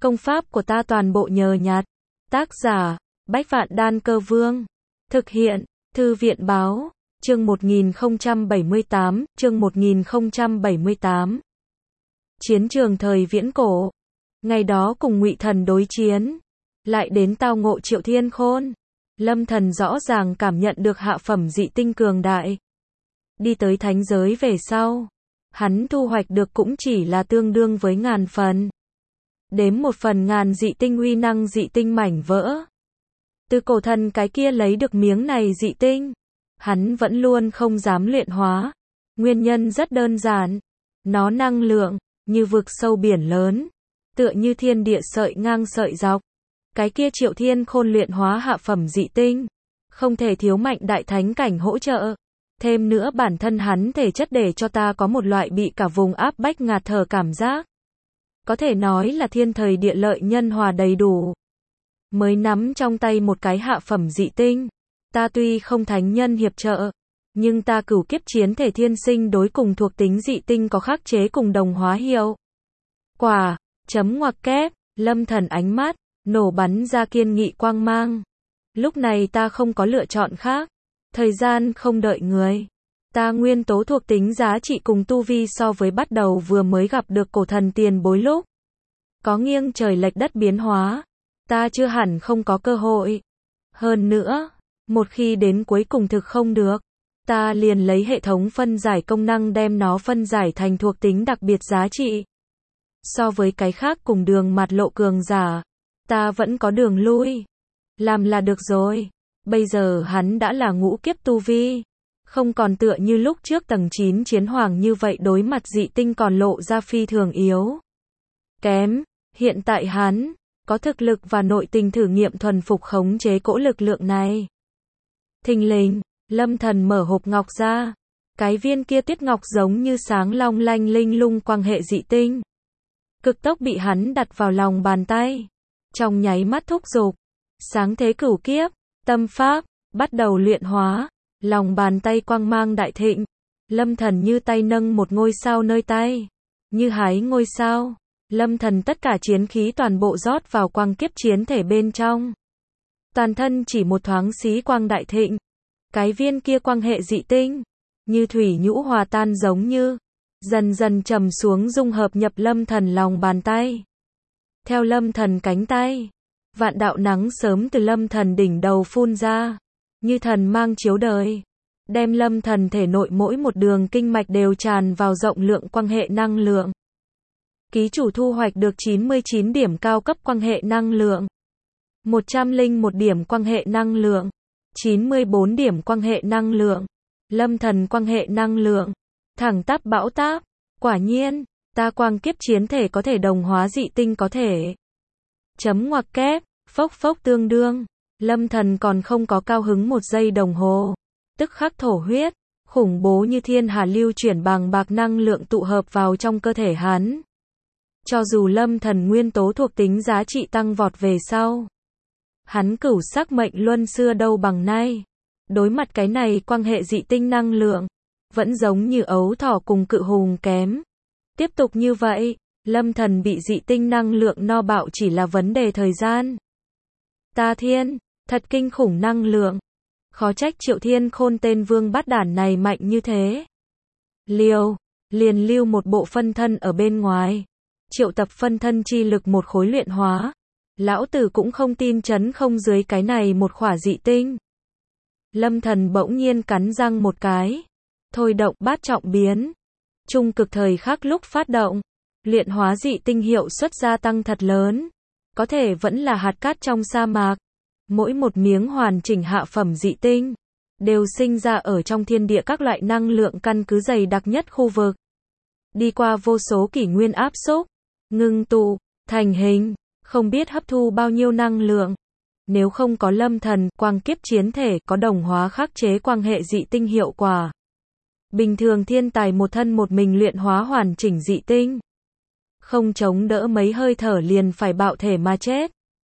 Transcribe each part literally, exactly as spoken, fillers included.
Công pháp của ta toàn bộ nhờ nhặt. Tác giả, Bách Vạn Đan Cơ Vương. Thực hiện, Thư viện Báo. Chương một nghìn không trăm bảy mươi tám, chương một nghìn không trăm bảy mươi tám. Chiến trường thời viễn cổ. Ngày đó cùng Ngụy Thần đối chiến, lại đến tao ngộ Triệu Thiên Khôn. Lâm Thần rõ ràng cảm nhận được hạ phẩm dị tinh cường đại. Đi tới thánh giới về sau, hắn thu hoạch được cũng chỉ là tương đương với ngàn phần. Đếm một phần ngàn dị tinh uy năng dị tinh mảnh vỡ. Từ cổ thần cái kia lấy được miếng này dị tinh, hắn vẫn luôn không dám luyện hóa. Nguyên nhân rất đơn giản, nó năng lượng như vực sâu biển lớn, tựa như thiên địa sợi ngang sợi dọc. Cái kia Triệu Thiên Khôn luyện hóa hạ phẩm dị tinh, không thể thiếu mạnh đại thánh cảnh hỗ trợ. Thêm nữa bản thân hắn thể chất để cho ta có một loại bị cả vùng áp bách ngạt thở cảm giác. Có thể nói là thiên thời địa lợi nhân hòa đầy đủ. Mới nắm trong tay một cái hạ phẩm dị tinh. Ta tuy không thánh nhân hiệp trợ, nhưng ta cửu kiếp chiến thể thiên sinh đối cùng thuộc tính dị tinh có khắc chế cùng đồng hóa hiệu quả. Chấm ngoặc kép, Lâm Thần ánh mắt nổ bắn ra kiên nghị quang mang. Lúc này ta không có lựa chọn khác. Thời gian không đợi người. Ta nguyên tố thuộc tính giá trị cùng tu vi so với bắt đầu vừa mới gặp được cổ thần tiền bối lúc có nghiêng trời lệch đất biến hóa. Ta chưa hẳn không có cơ hội. Hơn nữa, một khi đến cuối cùng thực không được, ta liền lấy hệ thống phân giải công năng đem nó phân giải thành thuộc tính đặc biệt giá trị. So với cái khác cùng đường mặt lộ cường giả, ta vẫn có đường lui. Làm là được rồi. Bây giờ hắn đã là ngũ kiếp tu vi, không còn tựa như lúc trước tầng chín chiến hoàng như vậy đối mặt dị tinh còn lộ ra phi thường yếu kém. Hiện tại hắn có thực lực và nội tình thử nghiệm thuần phục khống chế cỗ lực lượng này. Thình lình, Lâm Thần mở hộp ngọc ra. Cái viên kia tuyết ngọc giống như sáng long lanh linh lung quang hệ dị tinh, cực tốc bị hắn đặt vào lòng bàn tay. Trong nháy mắt thúc giục sáng thế cửu kiếp tâm pháp, bắt đầu luyện hóa. Lòng bàn tay quang mang đại thịnh. Lâm Thần như tay nâng một ngôi sao nơi tay, như hái ngôi sao. Lâm Thần tất cả chiến khí toàn bộ rót vào quang kiếp chiến thể bên trong. Toàn thân chỉ một thoáng xí quang đại thịnh. Cái viên kia quang hệ dị tinh, như thủy nhũ hòa tan giống như, dần dần trầm xuống dung hợp nhập Lâm Thần lòng bàn tay. Theo Lâm Thần cánh tay, vạn đạo nắng sớm từ Lâm Thần đỉnh đầu phun ra, như thần mang chiếu đời, đem Lâm Thần thể nội mỗi một đường kinh mạch đều tràn vào rộng lượng quang hệ năng lượng. Ký chủ thu hoạch được chín mươi chín điểm cao cấp quang hệ năng lượng, một trăm lẻ một điểm quang hệ năng lượng, chín mươi bốn điểm quang hệ năng lượng. Lâm Thần quang hệ năng lượng, thẳng tắp bão táp. Quả nhiên, ta quang kiếp chiến thể có thể đồng hóa dị tinh có thể. Chấm ngoặc kép, phốc phốc tương đương. Lâm Thần còn không có cao hứng một giây đồng hồ, tức khắc thổ huyết, khủng bố như thiên hà lưu chuyển bàng bạc năng lượng tụ hợp vào trong cơ thể hắn. Cho dù Lâm Thần nguyên tố thuộc tính giá trị tăng vọt về sau, hắn cửu sắc mệnh luân xưa đâu bằng nay, đối mặt cái này quang hệ dị tinh năng lượng, vẫn giống như ấu thỏ cùng cự hùng kém. Tiếp tục như vậy, Lâm Thần bị dị tinh năng lượng no bạo chỉ là vấn đề thời gian. Ta thiên, thật kinh khủng năng lượng. Khó trách Triệu Thiên Khôn tên vương bát đản này mạnh như thế. Liều, liền lưu một bộ phân thân ở bên ngoài. Triệu tập phân thân chi lực một khối luyện hóa. Lão tử cũng không tin chấn không dưới cái này một khỏa dị tinh. Lâm Thần bỗng nhiên cắn răng một cái. Thôi động bát trọng biến. Trung cực thời khắc lúc phát động. Luyện hóa dị tinh hiệu suất gia tăng thật lớn. Có thể vẫn là hạt cát trong sa mạc. Mỗi một miếng hoàn chỉnh hạ phẩm dị tinh đều sinh ra ở trong thiên địa các loại năng lượng căn cứ dày đặc nhất khu vực. Đi qua vô số kỷ nguyên áp xúc, ngưng tụ, thành hình, không biết hấp thu bao nhiêu năng lượng. Nếu không có Lâm Thần quang kiếp chiến thể có đồng hóa khắc chế quang hệ dị tinh hiệu quả, bình thường thiên tài một thân một mình luyện hóa hoàn chỉnh dị tinh, không chống đỡ mấy hơi thở liền phải bạo thể mà chết.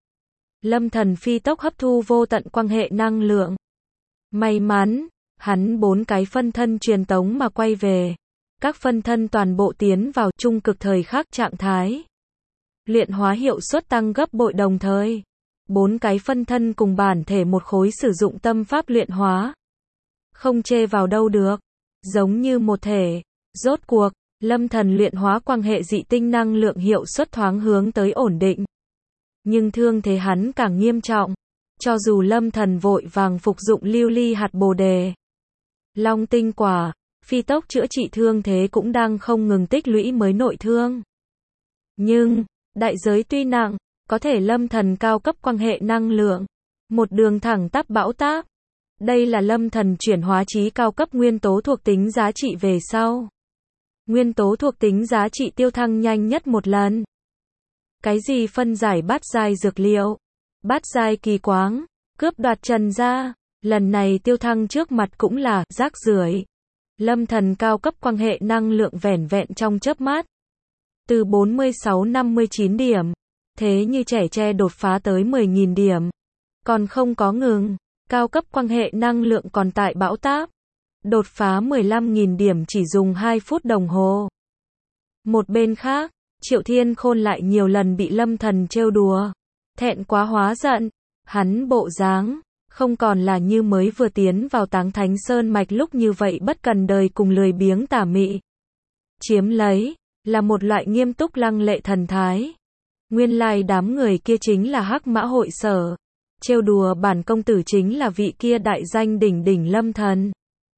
Lâm Thần phi tốc hấp thu vô tận quang hệ năng lượng. May mắn, hắn bốn cái phân thân truyền tống mà quay về. Các phân thân toàn bộ tiến vào trung cực thời khắc trạng thái. luyện hóa hiệu suất tăng gấp bội đồng thời. Bốn cái phân thân cùng bản thể một khối sử dụng tâm pháp luyện hóa. Không chê vào đâu được. Giống như một thể. Rốt cuộc, Lâm Thần luyện hóa quang hệ dị tinh năng lượng hiệu suất thoáng hướng tới ổn định. Nhưng thương thế hắn càng nghiêm trọng. Cho dù Lâm Thần vội vàng phục dụng lưu ly hạt bồ đề, long tinh quả, phi tốc chữa trị thương thế cũng đang không ngừng tích lũy mới nội thương. Nhưng, đại giới tuy nặng, có thể Lâm Thần cao cấp quang hệ năng lượng. Một đường thẳng tắp bão táp. Đây là Lâm Thần chuyển hóa trí cao cấp nguyên tố thuộc tính giá trị về sau. Nguyên tố thuộc tính giá trị tiêu thăng nhanh nhất một lần. Cái gì phân giải bát giai dược liệu, bát giai kỳ quáng, cướp đoạt trần gia, lần này tiêu thăng trước mặt cũng là rác rưởi. Lâm Thần cao cấp quang hệ năng lượng vẻn vẹn trong chớp mắt. Từ bốn mươi sáu năm mươi chín điểm, thế như trẻ tre đột phá tới mười nghìn điểm. Còn không có ngừng, cao cấp quang hệ năng lượng còn tại bão táp. Đột phá mười lăm nghìn điểm chỉ dùng hai phút đồng hồ. Một bên khác, Triệu Thiên Khôn lại nhiều lần bị Lâm Thần trêu đùa. Thẹn quá hóa giận, hắn bộ dáng không còn là như mới vừa tiến vào Táng Thánh Sơn mạch lúc như vậy bất cần đời cùng lười biếng tà mị. Chiếm lấy, là một loại nghiêm túc lăng lệ thần thái. Nguyên lai đám người kia chính là Hắc Mã hội sở. Trêu đùa bản công tử chính là vị kia đại danh đỉnh đỉnh Lâm Thần.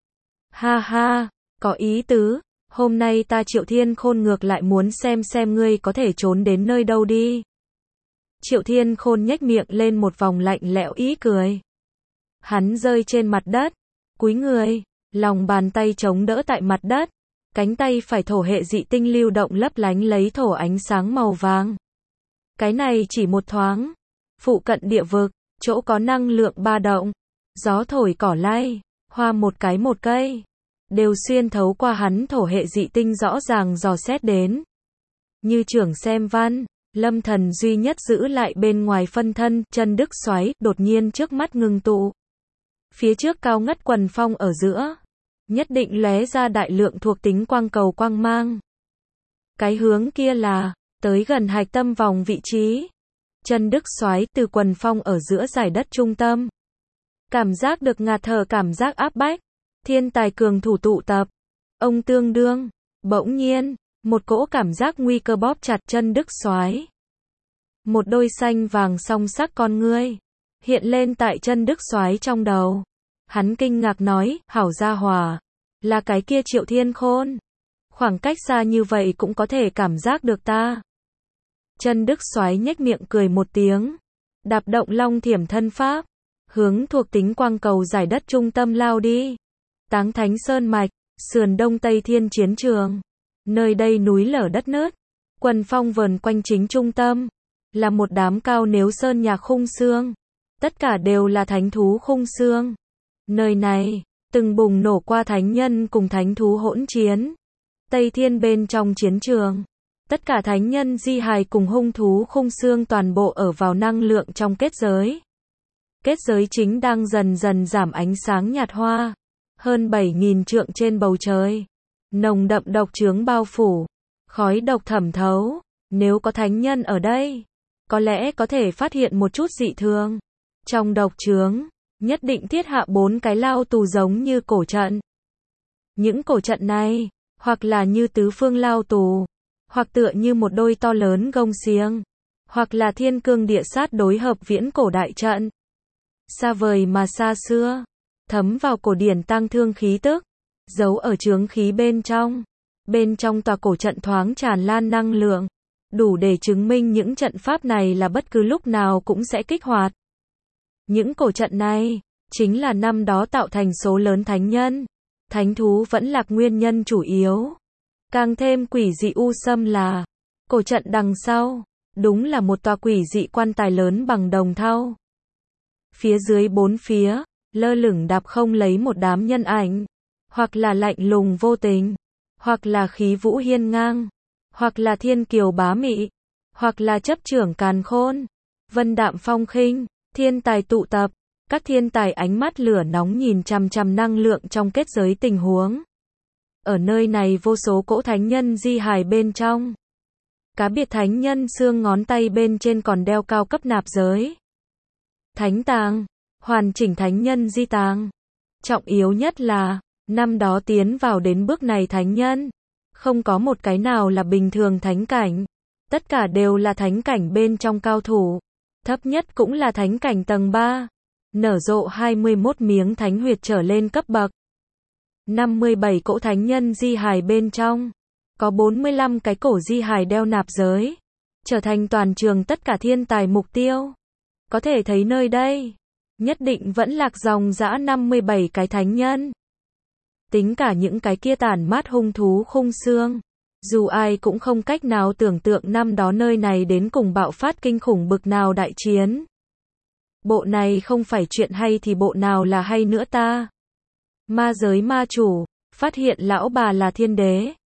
Ha ha, có ý tứ, hôm nay ta Triệu Thiên Khôn ngược lại muốn xem xem ngươi có thể trốn đến nơi đâu đi. Triệu Thiên Khôn nhếch miệng lên một vòng lạnh lẽo ý cười. Hắn rơi trên mặt đất, cúi người, lòng bàn tay chống đỡ tại mặt đất, cánh tay phải thổ hệ dị tinh lưu động lấp lánh lấy thổ ánh sáng màu vàng. Cái này chỉ một thoáng, phụ cận địa vực, chỗ có năng lượng ba động, gió thổi cỏ lay, hoa một cái một cây, đều xuyên thấu qua hắn thổ hệ dị tinh rõ ràng dò xét đến. Như trưởng xem văn, Lâm Thần duy nhất giữ lại bên ngoài phân thân, chân đức xoáy, đột nhiên trước mắt ngừng tụ. Phía trước cao ngất quần phong ở giữa, nhất định lóe ra đại lượng thuộc tính quang cầu quang mang. Cái hướng kia là, tới gần hạch tâm vòng vị trí. Chân đức xoáy từ quần phong ở giữa giải đất trung tâm. Cảm giác được ngạt thở cảm giác áp bách. Thiên tài cường thủ tụ tập. Ông tương đương. Bỗng nhiên, một cỗ cảm giác nguy cơ bóp chặt chân đức xoáy. Một đôi xanh vàng song sắc con ngươi hiện lên tại chân đức xoáy trong đầu. Hắn kinh ngạc nói, hảo gia hòa, là cái kia Triệu Thiên Khôn. Khoảng cách xa như vậy cũng có thể cảm giác được ta. Chân đức xoáy nhếch miệng cười một tiếng, đạp động long thiểm thân pháp, hướng thuộc tính quang cầu giải đất trung tâm lao đi. Táng Thánh Sơn mạch, sườn đông tây thiên chiến trường. Nơi đây núi lở đất nứt, quần phong vờn quanh chính trung tâm, là một đám cao nếu sơn nhạc khung xương. Tất cả đều là thánh thú khung xương. Nơi này, từng bùng nổ qua thánh nhân cùng thánh thú hỗn chiến. Tây thiên bên trong chiến trường, tất cả thánh nhân di hài cùng hung thú khung xương toàn bộ ở vào năng lượng trong kết giới. Kết giới chính đang dần dần giảm ánh sáng nhạt hoa. Hơn bảy nghìn trượng trên bầu trời. Nồng đậm độc chướng bao phủ. Khói độc thẩm thấu. Nếu có thánh nhân ở đây, có lẽ có thể phát hiện một chút dị thường. Trong độc chướng, nhất định thiết hạ bốn cái lao tù giống như cổ trận. Những cổ trận này, hoặc là như tứ phương lao tù, hoặc tựa như một đôi to lớn gông xiềng, hoặc là thiên cương địa sát đối hợp viễn cổ đại trận. Xa vời mà xa xưa, thấm vào cổ điển tăng thương khí tức, giấu ở chướng khí bên trong. Bên trong tòa cổ trận thoáng tràn lan năng lượng, đủ để chứng minh những trận pháp này là bất cứ lúc nào cũng sẽ kích hoạt. Những cổ trận này, chính là năm đó tạo thành số lớn thánh nhân. Thánh thú vẫn là nguyên nhân chủ yếu. Càng thêm quỷ dị u xâm là, cổ trận đằng sau, đúng là một tòa quỷ dị quan tài lớn bằng đồng thau. Phía dưới bốn phía, lơ lửng đạp không lấy một đám nhân ảnh, hoặc là lạnh lùng vô tình, hoặc là khí vũ hiên ngang, hoặc là thiên kiều bá mị, hoặc là chấp trưởng càn khôn, vân đạm phong khinh, thiên tài tụ tập. Các thiên tài ánh mắt lửa nóng nhìn chằm chằm năng lượng trong kết giới tình huống. Ở nơi này vô số cỗ thánh nhân di hài bên trong. Cá biệt thánh nhân xương ngón tay bên trên còn đeo cao cấp nạp giới. Thánh tàng, hoàn chỉnh thánh nhân di tàng. Trọng yếu nhất là, năm đó tiến vào đến bước này thánh nhân, không có một cái nào là bình thường thánh cảnh. Tất cả đều là thánh cảnh bên trong cao thủ. Thấp nhất cũng là thánh cảnh tầng ba. Nở rộ hai mươi mốt miếng thánh huyệt trở lên cấp bậc. năm mươi bảy cỗ thánh nhân di hài bên trong. Có bốn mươi lăm cái cổ di hài đeo nạp giới. Trở thành toàn trường tất cả thiên tài mục tiêu. Có thể thấy nơi đây, nhất định vẫn lạc dòng dã năm mươi bảy cái thánh nhân. Tính cả những cái kia tản mát hung thú khung xương. Dù ai cũng không cách nào tưởng tượng năm đó nơi này đến cùng bạo phát kinh khủng bực nào đại chiến. Bộ này không phải chuyện hay thì bộ nào là hay nữa ta. Ma giới ma chủ, phát hiện lão bà là thiên đế.